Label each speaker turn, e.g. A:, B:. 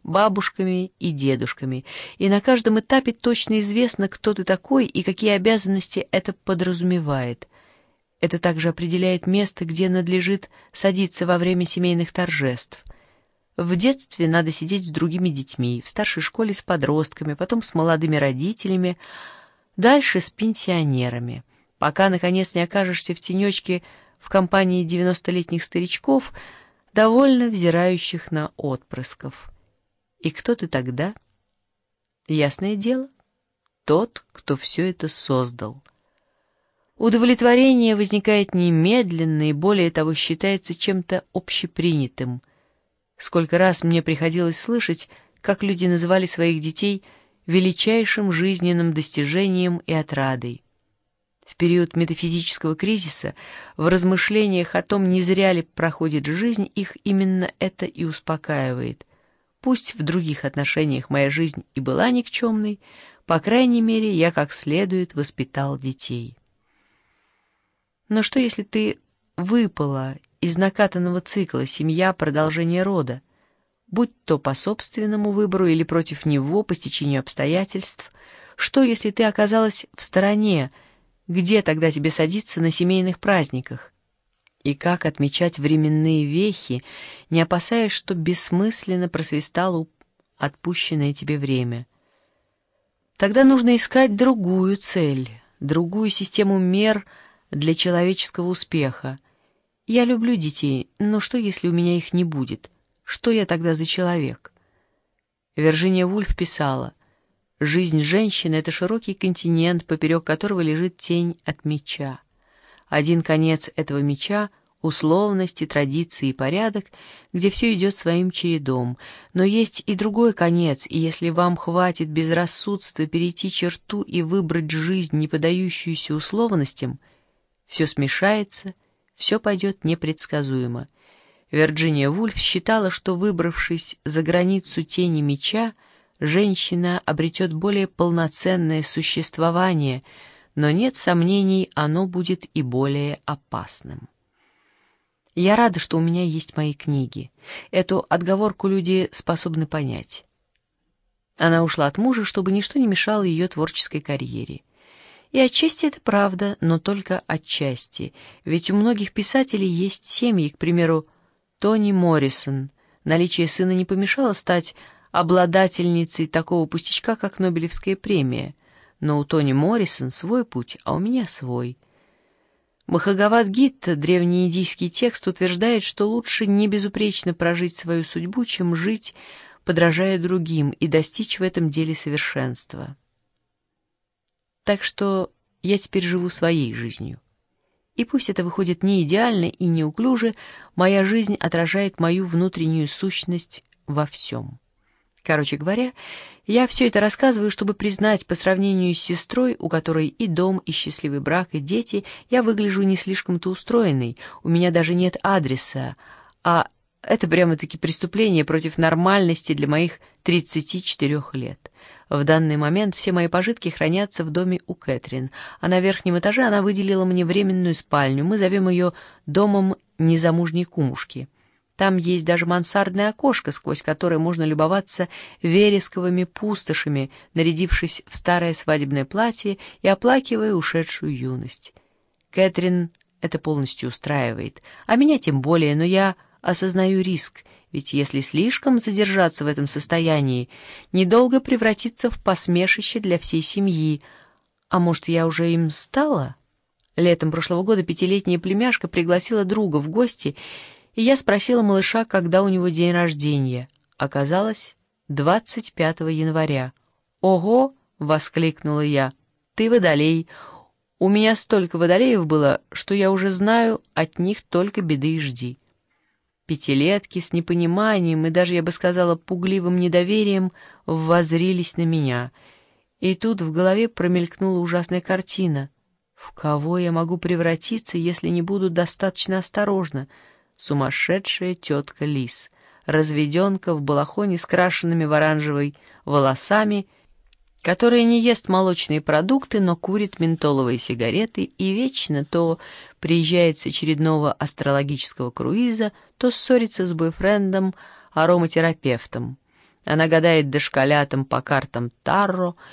A: бабушками и дедушками, и на каждом этапе точно известно, кто ты такой и какие обязанности это подразумевает. Это также определяет место, где надлежит садиться во время семейных торжеств. В детстве надо сидеть с другими детьми, в старшей школе с подростками, потом с молодыми родителями, дальше с пенсионерами, пока, наконец, не окажешься в тенечке в компании 90-летних старичков, довольно взирающих на отпрысков. И кто ты тогда? Ясное дело, тот, кто все это создал. Удовлетворение возникает немедленно и, более того, считается чем-то общепринятым. Сколько раз мне приходилось слышать, как люди называли своих детей величайшим жизненным достижением и отрадой. В период метафизического кризиса, в размышлениях о том, не зря ли проходит жизнь, их именно это и успокаивает. Пусть в других отношениях моя жизнь и была никчемной, по крайней мере, я как следует воспитал детей. Но что, если ты выпала из накатанного цикла «семья — продолжение рода», будь то по собственному выбору или против него, по стечению обстоятельств? Что, если ты оказалась в стороне? Где тогда тебе садиться на семейных праздниках? И как отмечать временные вехи, не опасаясь, что бессмысленно просвистало отпущенное тебе время? Тогда нужно искать другую цель, другую систему мер для человеческого успеха. Я люблю детей, но что, если у меня их не будет? Что я тогда за человек? Вирджиния Вульф писала: «Жизнь женщины — это широкий континент, поперек которого лежит тень от меча. Один конец этого меча — условности, традиции и порядок, где все идет своим чередом. Но есть и другой конец, и если вам хватит безрассудства перейти черту и выбрать жизнь, не поддающуюся условностям, все смешается, все пойдет непредсказуемо». Вирджиния Вульф считала, что, выбравшись за границу тени меча, женщина обретет более полноценное существование, но нет сомнений, оно будет и более опасным. Я рада, что у меня есть мои книги. Эту отговорку люди способны понять. Она ушла от мужа, чтобы ничто не мешало ее творческой карьере. И отчасти это правда, но только отчасти, ведь у многих писателей есть семьи, к примеру, Тони Моррисон. Наличие сына не помешало стать обладательницей такого пустячка, как Нобелевская премия. Но у Тони Моррисон свой путь, а у меня свой. Бхагавад-гита, древнеиндийский текст, утверждает, что лучше не безупречно прожить свою судьбу, чем жить, подражая другим, и достичь в этом деле совершенства. Так что я теперь живу своей жизнью. И пусть это выходит не идеально и неуклюже, моя жизнь отражает мою внутреннюю сущность во всем. Короче говоря, я все это рассказываю, чтобы признать, по сравнению с сестрой, у которой и дом, и счастливый брак, и дети, я выгляжу не слишком-то устроенной, у меня даже нет адреса, а это прямо-таки преступление против нормальности для моих 34 лет. В данный момент все мои пожитки хранятся в доме у Кэтрин, а на верхнем этаже она выделила мне временную спальню, мы зовем ее «домом незамужней кумушки». Там есть даже мансардное окошко, сквозь которое можно любоваться вересковыми пустошами, нарядившись в старое свадебное платье и оплакивая ушедшую юность. Кэтрин это полностью устраивает, а меня тем более, но я осознаю риск, ведь если слишком задержаться в этом состоянии, недолго превратиться в посмешище для всей семьи. А может, я уже им стала? Летом прошлого года 5-летняя племяшка пригласила друга в гости, и я спросила малыша, когда у него день рождения. Оказалось, 25 января. «Ого!» — воскликнула я. «Ты водолей. У меня столько водолеев было, что я уже знаю, от них только беды и жди». Пятилетки с непониманием и даже, я бы сказала, пугливым недоверием воззрились на меня. И тут в голове промелькнула ужасная картина. В кого я могу превратиться, если не буду достаточно осторожна? Сумасшедшая тетка Лис, разведенка в балахоне с крашенными в оранжевый волосами, которая не ест молочные продукты, но курит ментоловые сигареты и вечно то приезжает с очередного астрологического круиза, то ссорится с бойфрендом, ароматерапевтом. Она гадает дошколятам по картам Тарро